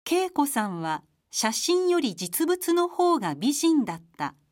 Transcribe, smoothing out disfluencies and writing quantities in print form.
恵子さんは写真より実物の方が美人だった。